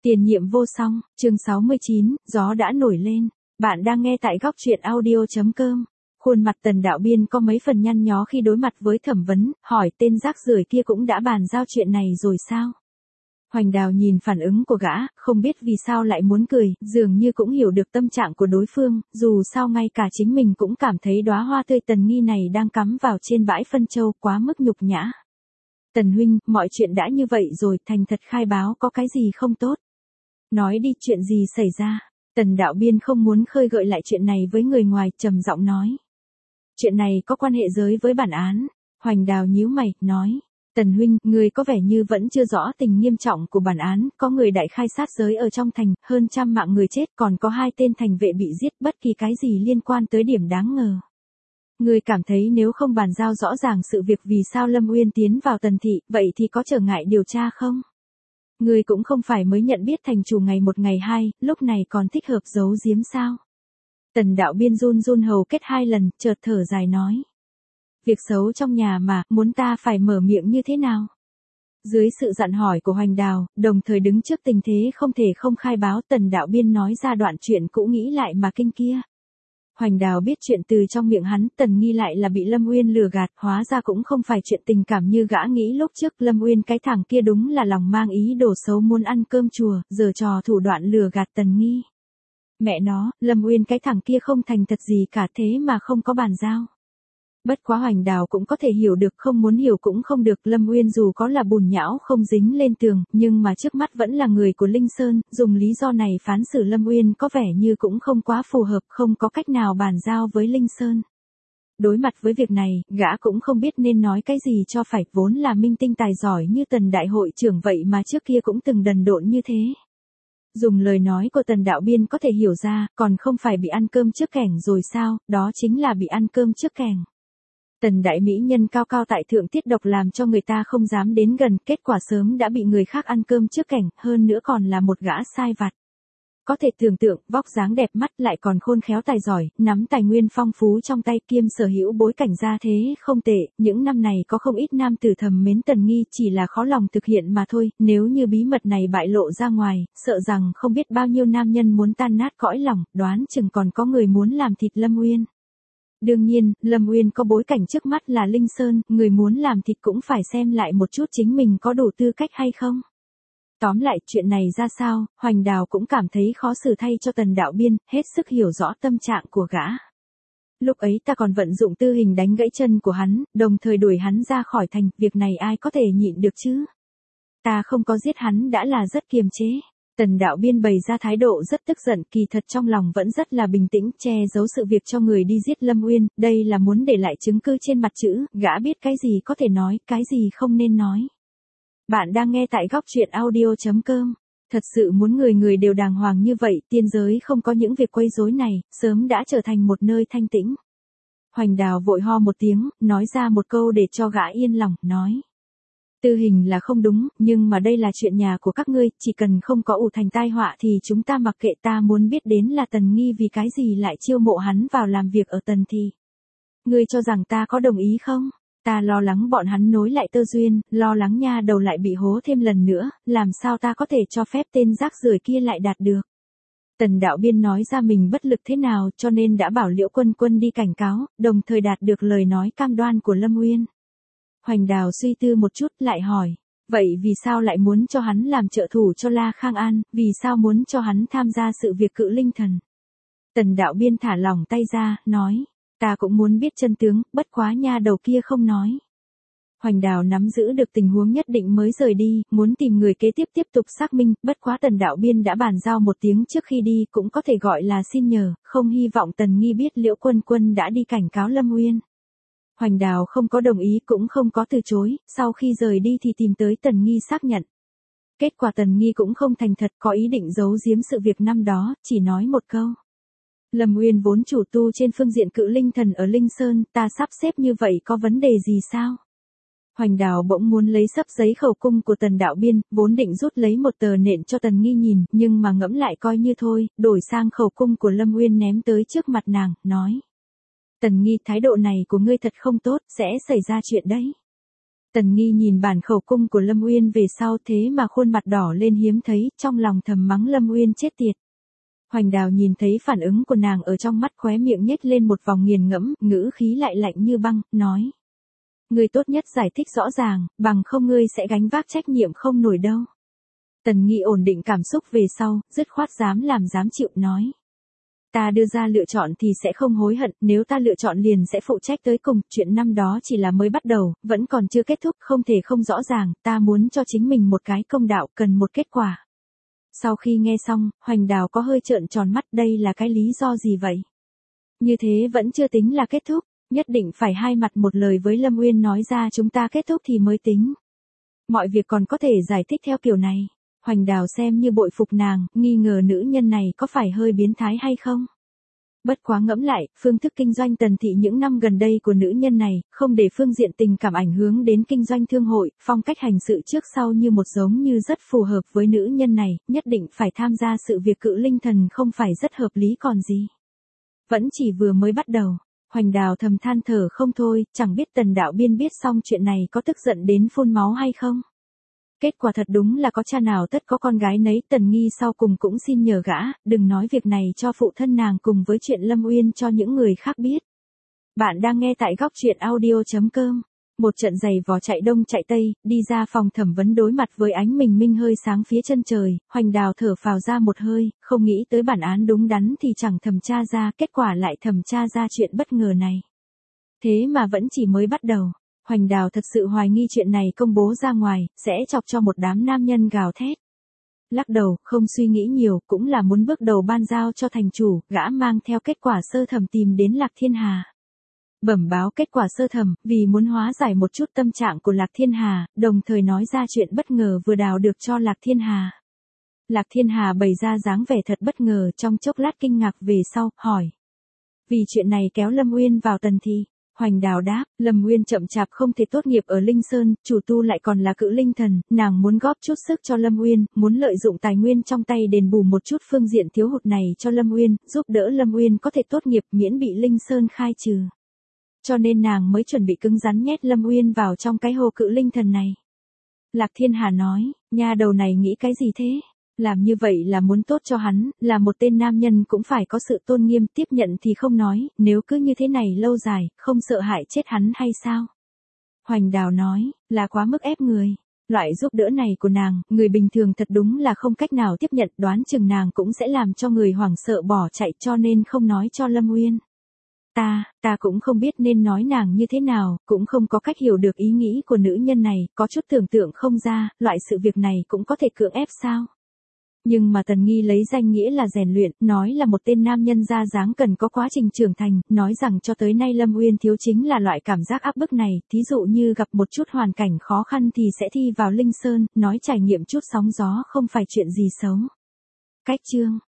Tiền nhiệm vô song, chương 69, gió đã nổi lên. Bạn đang nghe tại góc truyện audio.com. Khuôn mặt Tần Đạo Biên có mấy phần nhăn nhó khi đối mặt với thẩm vấn, hỏi tên rác rưởi kia cũng đã bàn giao chuyện này rồi sao? Hoành Đào nhìn phản ứng của gã, không biết vì sao lại muốn cười, dường như cũng hiểu được tâm trạng của đối phương, dù sao ngay cả chính mình cũng cảm thấy đóa hoa tươi Tần Nghi này đang cắm vào trên bãi phân châu quá mức nhục nhã. Tần huynh, mọi chuyện đã như vậy rồi, thành thật khai báo có cái gì không tốt? Nói đi, chuyện gì xảy ra? Tần Đạo Biên không muốn khơi gợi lại chuyện này với người ngoài, trầm giọng nói. Chuyện này có quan hệ giới với bản án. Hoành Đào nhíu mày, nói. Tần huynh, người có vẻ như vẫn chưa rõ tình nghiêm trọng của bản án, có người đại khai sát giới ở trong thành, hơn 100 mạng người chết, còn có 2 tên thành vệ bị giết, bất kỳ cái gì liên quan tới điểm đáng ngờ. Người cảm thấy nếu không bàn giao rõ ràng sự việc vì sao Lâm Uyên tiến vào Tần thị, vậy thì có trở ngại điều tra không? Người cũng không phải mới nhận biết thành chủ ngày 1 ngày 2, lúc này còn thích hợp giấu giếm sao? Tần Đạo Biên run run hầu kết 2 lần, chợt thở dài nói. Việc xấu trong nhà mà, muốn ta phải mở miệng như thế nào? Dưới sự dặn hỏi của Hoành Đào, đồng thời đứng trước tình thế không thể không khai báo, Tần Đạo Biên nói ra đoạn chuyện cũ nghĩ lại mà kinh kia. Hoành Đào biết chuyện từ trong miệng hắn, Tần Nghi lại là bị Lâm Uyên lừa gạt, hóa ra cũng không phải chuyện tình cảm như gã nghĩ lúc trước, Lâm Uyên cái thằng kia đúng là lòng mang ý đồ xấu muốn ăn cơm chùa, giở trò thủ đoạn lừa gạt Tần Nghi. Mẹ nó, Lâm Uyên cái thằng kia không thành thật gì cả thế mà không có bàn giao. Bất quá Hoành Đào cũng có thể hiểu được, không muốn hiểu cũng không được, Lâm Uyên dù có là bùn nhão không dính lên tường, nhưng mà trước mắt vẫn là người của Linh Sơn, dùng lý do này phán xử Lâm Uyên có vẻ như cũng không quá phù hợp, không có cách nào bàn giao với Linh Sơn. Đối mặt với việc này, gã cũng không biết nên nói cái gì cho phải, vốn là minh tinh tài giỏi như Tần đại hội trưởng vậy mà trước kia cũng từng đần độn như thế. Dùng lời nói của Tần Đạo Biên có thể hiểu ra, còn không phải bị ăn cơm trước kẻng rồi sao, đó chính là bị ăn cơm trước kẻng. Tần đại mỹ nhân cao cao tại thượng tiết độc làm cho người ta không dám đến gần, kết quả sớm đã bị người khác ăn cơm trước kẻng, hơn nữa còn là một gã sai vặt. Có thể tưởng tượng, vóc dáng đẹp mắt lại còn khôn khéo tài giỏi, nắm tài nguyên phong phú trong tay, kiêm sở hữu bối cảnh gia thế không tệ, những năm này có không ít nam tử thầm mến Tần Nghi, chỉ là khó lòng thực hiện mà thôi, nếu như bí mật này bại lộ ra ngoài, sợ rằng không biết bao nhiêu nam nhân muốn tan nát cõi lòng, đoán chừng còn có người muốn làm thịt Lâm Uyên. Đương nhiên, Lâm Uyên có bối cảnh trước mắt là Linh Sơn, người muốn làm thịt cũng phải xem lại một chút chính mình có đủ tư cách hay không. Tóm lại, chuyện này ra sao, Hoành Đào cũng cảm thấy khó xử thay cho Tần Đạo Biên, hết sức hiểu rõ tâm trạng của gã. Lúc ấy ta còn vận dụng tư hình đánh gãy chân của hắn, đồng thời đuổi hắn ra khỏi thành, việc này ai có thể nhịn được chứ? Ta không có giết hắn đã là rất kiềm chế. Tần Đạo Biên bày ra thái độ rất tức giận, kỳ thật trong lòng vẫn rất là bình tĩnh, che giấu sự việc cho người đi giết Lâm Uyên, đây là muốn để lại chứng cứ trên mặt chữ, gã biết cái gì có thể nói, cái gì không nên nói. Bạn đang nghe tại góc truyện audio.com. Thật sự muốn người người đều đàng hoàng như vậy, tiên giới không có những việc quấy rối này, sớm đã trở thành một nơi thanh tĩnh. Hoành Đào vội ho một tiếng, nói ra một câu để cho gã yên lòng, nói. Tư hình là không đúng, nhưng mà đây là chuyện nhà của các ngươi, chỉ cần không có ủ thành tai họa thì chúng ta mặc kệ, ta muốn biết đến là Tần Nghi vì cái gì lại chiêu mộ hắn vào làm việc ở Tần thị. Ngươi cho rằng ta có đồng ý không? Ta lo lắng bọn hắn nối lại tơ duyên, lo lắng nha đầu lại bị hố thêm lần nữa, làm sao ta có thể cho phép tên rác rưởi kia lại đạt được. Tần Đạo Biên nói ra mình bất lực thế nào cho nên đã bảo Liễu Quân Quân đi cảnh cáo, đồng thời đạt được lời nói cam đoan của Lâm Uyên. Hoành Đào suy tư một chút lại hỏi, vậy vì sao lại muốn cho hắn làm trợ thủ cho La Khang An, vì sao muốn cho hắn tham gia sự việc cự linh thần? Tần Đạo Biên thả lỏng tay ra, nói, ta cũng muốn biết chân tướng, bất quá nha đầu kia không nói. Hoành Đào nắm giữ được tình huống nhất định mới rời đi, muốn tìm người kế tiếp tiếp tục xác minh, bất quá Tần Đạo Biên đã bàn giao một tiếng trước khi đi, cũng có thể gọi là xin nhờ, không hy vọng Tần Nghi biết Liễu Quân Quân đã đi cảnh cáo Lâm Uyên. Hoành Đào không có đồng ý cũng không có từ chối, sau khi rời đi thì tìm tới Tần Nghi xác nhận. Kết quả Tần Nghi cũng không thành thật, có ý định giấu giếm sự việc năm đó, chỉ nói một câu. Lâm Uyên vốn chủ tu trên phương diện cự linh thần ở Linh Sơn, ta sắp xếp như vậy có vấn đề gì sao? Hoành Đào bỗng muốn lấy xấp giấy khẩu cung của Tần Đạo Biên, vốn định rút lấy một tờ nện cho Tần Nghi nhìn, nhưng mà ngẫm lại coi như thôi, đổi sang khẩu cung của Lâm Uyên ném tới trước mặt nàng, nói. Tần Nghi, thái độ này của ngươi thật không tốt, sẽ xảy ra chuyện đấy. Tần Nghi nhìn bản khẩu cung của Lâm Uyên về sau thế mà khuôn mặt đỏ lên hiếm thấy, trong lòng thầm mắng Lâm Uyên chết tiệt. Hoành Đào nhìn thấy phản ứng của nàng ở trong mắt khóe miệng nhếch lên một vòng nghiền ngẫm, ngữ khí lại lạnh như băng, nói. Ngươi tốt nhất giải thích rõ ràng, bằng không ngươi sẽ gánh vác trách nhiệm không nổi đâu. Tần Nghi ổn định cảm xúc về sau, dứt khoát dám làm dám chịu, nói. Ta đưa ra lựa chọn thì sẽ không hối hận, nếu ta lựa chọn liền sẽ phụ trách tới cùng, chuyện năm đó chỉ là mới bắt đầu, vẫn còn chưa kết thúc, không thể không rõ ràng, ta muốn cho chính mình một cái công đạo, cần một kết quả. Sau khi nghe xong, Hoành Đào có hơi trợn tròn mắt, đây là cái lý do gì vậy? Như thế vẫn chưa tính là kết thúc, nhất định phải hai mặt một lời với Lâm Uyên nói ra chúng ta kết thúc thì mới tính. Mọi việc còn có thể giải thích theo kiểu này. Hoành Đào xem như bội phục nàng, nghi ngờ nữ nhân này có phải hơi biến thái hay không. Bất quá ngẫm lại, phương thức kinh doanh Tần thị những năm gần đây của nữ nhân này, không để phương diện tình cảm ảnh hưởng đến kinh doanh thương hội, phong cách hành sự trước sau như một giống như rất phù hợp với nữ nhân này, nhất định phải tham gia sự việc Cự Linh Thần không phải rất hợp lý còn gì. Vẫn chỉ vừa mới bắt đầu, Hoành Đào thầm than thở không thôi, chẳng biết Tần đạo biên biết xong chuyện này có tức giận đến phun máu hay không. Kết quả thật đúng là có cha nào tất có con gái nấy. Tần Nghi sau cùng cũng xin nhờ gã, đừng nói việc này cho phụ thân nàng cùng với chuyện Lâm Uyên cho những người khác biết. Bạn đang nghe tại góc truyện audio.com. Một trận giày vò chạy đông chạy tây, đi ra phòng thẩm vấn đối mặt với ánh bình minh hơi sáng phía chân trời, Hoành Đào thở phào ra một hơi, không nghĩ tới bản án đúng đắn thì chẳng thẩm tra ra, kết quả lại thẩm tra ra chuyện bất ngờ này. Thế mà vẫn chỉ mới bắt đầu. Hoành Đào thật sự hoài nghi chuyện này công bố ra ngoài, sẽ chọc cho một đám nam nhân gào thét. Lắc đầu, không suy nghĩ nhiều, cũng là muốn bước đầu ban giao cho thành chủ, gã mang theo kết quả sơ thẩm tìm đến Lạc Thiên Hà. Bẩm báo kết quả sơ thẩm, vì muốn hóa giải một chút tâm trạng của Lạc Thiên Hà, đồng thời nói ra chuyện bất ngờ vừa đào được cho Lạc Thiên Hà. Lạc Thiên Hà bày ra dáng vẻ thật bất ngờ, trong chốc lát kinh ngạc về sau, hỏi. Vì chuyện này kéo Lâm Uyên vào Tần thị. Hoành Đào đáp, Lâm Uyên chậm chạp không thể tốt nghiệp ở Linh Sơn, chủ tu lại còn là Cự Linh Thần, nàng muốn góp chút sức cho Lâm Uyên, muốn lợi dụng tài nguyên trong tay đền bù một chút phương diện thiếu hụt này cho Lâm Uyên, giúp đỡ Lâm Uyên có thể tốt nghiệp miễn bị Linh Sơn khai trừ. Cho nên nàng mới chuẩn bị cứng rắn nhét Lâm Uyên vào trong cái hồ Cự Linh Thần này. Lạc Thiên Hà nói, nha đầu này nghĩ cái gì thế? Làm như vậy là muốn tốt cho hắn, là một tên nam nhân cũng phải có sự tôn nghiêm, tiếp nhận thì không nói, nếu cứ như thế này lâu dài, không sợ hại chết hắn hay sao? Hoành Đào nói, là quá mức ép người. Loại giúp đỡ này của nàng, người bình thường thật đúng là không cách nào tiếp nhận, đoán chừng nàng cũng sẽ làm cho người hoảng sợ bỏ chạy, cho nên không nói cho Lâm Uyên. Ta cũng không biết nên nói nàng như thế nào, cũng không có cách hiểu được ý nghĩ của nữ nhân này, có chút tưởng tượng không ra, loại sự việc này cũng có thể cưỡng ép sao? Nhưng mà Tần Nghi lấy danh nghĩa là rèn luyện, nói là một tên nam nhân ra dáng cần có quá trình trưởng thành, nói rằng cho tới nay Lâm Uyên thiếu chính là loại cảm giác áp bức này, thí dụ như gặp một chút hoàn cảnh khó khăn thì sẽ thi vào Linh Sơn, nói trải nghiệm chút sóng gió không phải chuyện gì xấu. Cách chương